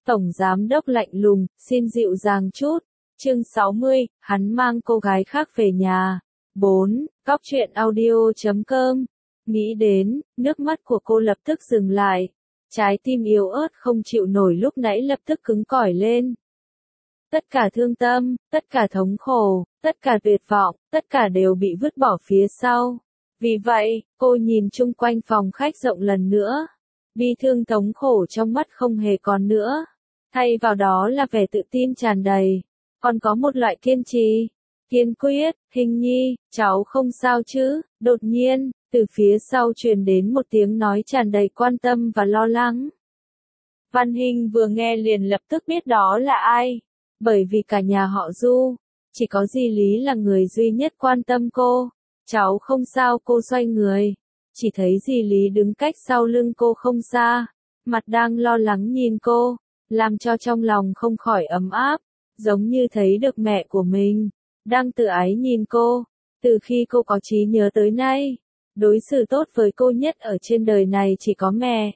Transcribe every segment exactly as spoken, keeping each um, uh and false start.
Tổng giám đốc lạnh lùng, xin dịu dàng chút. Chương sáu mươi, hắn mang cô gái khác về nhà. bốn. Góc truyện audio chấm com. Nghĩ đến, nước mắt của cô lập tức dừng lại. Trái tim yếu ớt không chịu nổi lúc nãy lập tức cứng cỏi lên. Tất cả thương tâm, tất cả thống khổ, tất cả tuyệt vọng, tất cả đều bị vứt bỏ phía sau. Vì vậy, cô nhìn chung quanh phòng khách rộng lần nữa. Bi thương thống khổ trong mắt không hề còn nữa. Thay vào đó là vẻ tự tin tràn đầy. Còn có một loại kiên trì, kiên quyết. Hình nhi, cháu không sao chứ? Đột nhiên, từ phía sau truyền đến một tiếng nói tràn đầy quan tâm và lo lắng. Văn Hinh vừa nghe liền lập tức biết đó là ai. Bởi vì cả nhà họ Du, chỉ có dì Lý là người duy nhất quan tâm cô. Cháu không sao. Cô xoay người, chỉ thấy dì Lý đứng cách sau lưng cô không xa, mặt đang lo lắng nhìn cô, làm cho trong lòng không khỏi ấm áp, giống như thấy được mẹ của mình, đang tự ái nhìn cô. Từ khi cô có trí nhớ tới nay, đối xử tốt với cô nhất ở trên đời này chỉ có mẹ.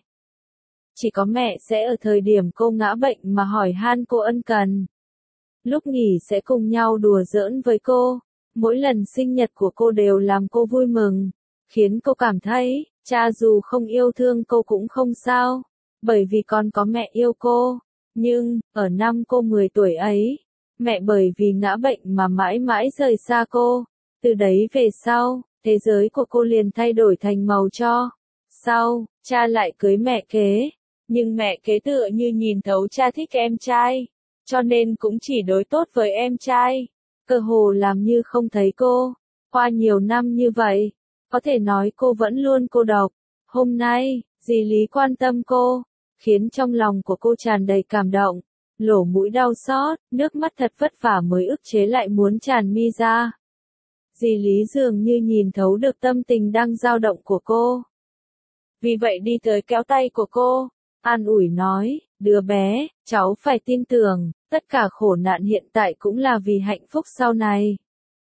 Chỉ có mẹ sẽ ở thời điểm cô ngã bệnh mà hỏi han cô ân cần. Lúc nghỉ sẽ cùng nhau đùa giỡn với cô. Mỗi lần sinh nhật của cô đều làm cô vui mừng, khiến cô cảm thấy, cha dù không yêu thương cô cũng không sao, bởi vì còn có mẹ yêu cô. Nhưng, ở năm cô mười tuổi ấy, mẹ bởi vì ngã bệnh mà mãi mãi rời xa cô. Từ đấy về sau, thế giới của cô liền thay đổi thành màu cho. Sau, cha lại cưới mẹ kế, nhưng mẹ kế tựa như nhìn thấu cha thích em trai, cho nên cũng chỉ đối tốt với em trai. Cơ hồ làm như không thấy cô. Qua nhiều năm như vậy, có thể nói cô vẫn luôn cô độc. Hôm nay, dì Lý quan tâm cô, khiến trong lòng của cô tràn đầy cảm động, lỗ mũi đau xót, nước mắt thật vất vả mới ức chế lại muốn tràn mi ra. Dì Lý dường như nhìn thấu được tâm tình đang dao động của cô. Vì vậy đi tới kéo tay của cô, an ủi nói, đứa bé, cháu phải tin tưởng, tất cả khổ nạn hiện tại cũng là vì hạnh phúc sau này.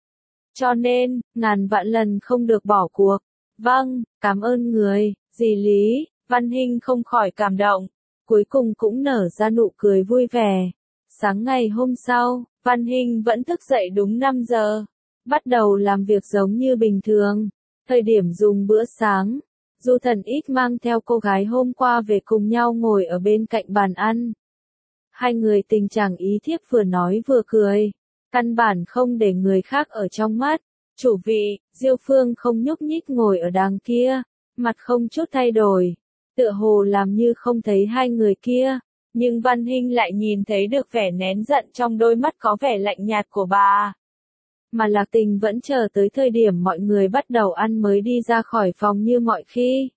Cho nên, ngàn vạn lần không được bỏ cuộc. Vâng, cảm ơn người, dì Lý. Văn Hinh không khỏi cảm động, cuối cùng cũng nở ra nụ cười vui vẻ. Sáng ngày hôm sau, Văn Hinh vẫn thức dậy đúng năm giờ, bắt đầu làm việc giống như bình thường. Thời điểm dùng bữa sáng, Du Thần ít mang theo cô gái hôm qua về cùng nhau ngồi ở bên cạnh bàn ăn. Hai người tình trạng ý thiếp vừa nói vừa cười, căn bản không để người khác ở trong mắt. Chủ vị, Diêu Phương không nhúc nhích ngồi ở đằng kia, mặt không chút thay đổi, tựa hồ làm như không thấy hai người kia, nhưng Văn Hinh lại nhìn thấy được vẻ nén giận trong đôi mắt có vẻ lạnh nhạt của bà. Mà Lạc Tình vẫn chờ tới thời điểm mọi người bắt đầu ăn mới đi ra khỏi phòng như mọi khi.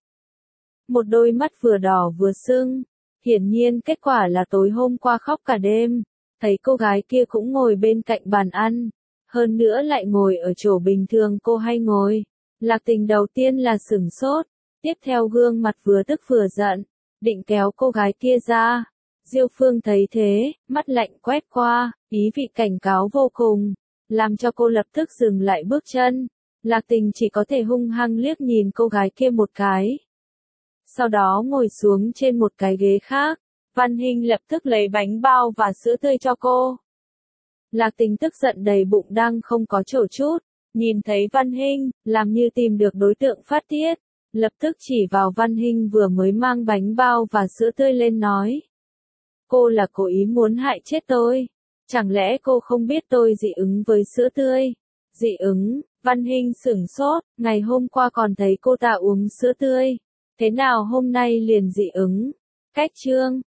Một đôi mắt vừa đỏ vừa sưng. Hiển nhiên kết quả là tối hôm qua khóc cả đêm, thấy cô gái kia cũng ngồi bên cạnh bàn ăn, hơn nữa lại ngồi ở chỗ bình thường cô hay ngồi. Lạc Tình đầu tiên là sửng sốt, tiếp theo gương mặt vừa tức vừa giận, định kéo cô gái kia ra. Diêu Phương thấy thế, mắt lạnh quét qua, ý vị cảnh cáo vô cùng, làm cho cô lập tức dừng lại bước chân. Lạc Tình chỉ có thể hung hăng liếc nhìn cô gái kia một cái. Sau đó ngồi xuống trên một cái ghế khác, Văn Hinh lập tức lấy bánh bao và sữa tươi cho cô. Lạc Tình tức giận đầy bụng đang không có chỗ chút, nhìn thấy Văn Hinh, làm như tìm được đối tượng phát tiết, lập tức chỉ vào Văn Hinh vừa mới mang bánh bao và sữa tươi lên nói. Cô là cố ý muốn hại chết tôi, chẳng lẽ cô không biết tôi dị ứng với sữa tươi? Dị ứng? Văn Hinh sửng sốt, ngày hôm qua còn thấy cô ta uống sữa tươi. Thế nào hôm nay liền dị ứng? Cách chương,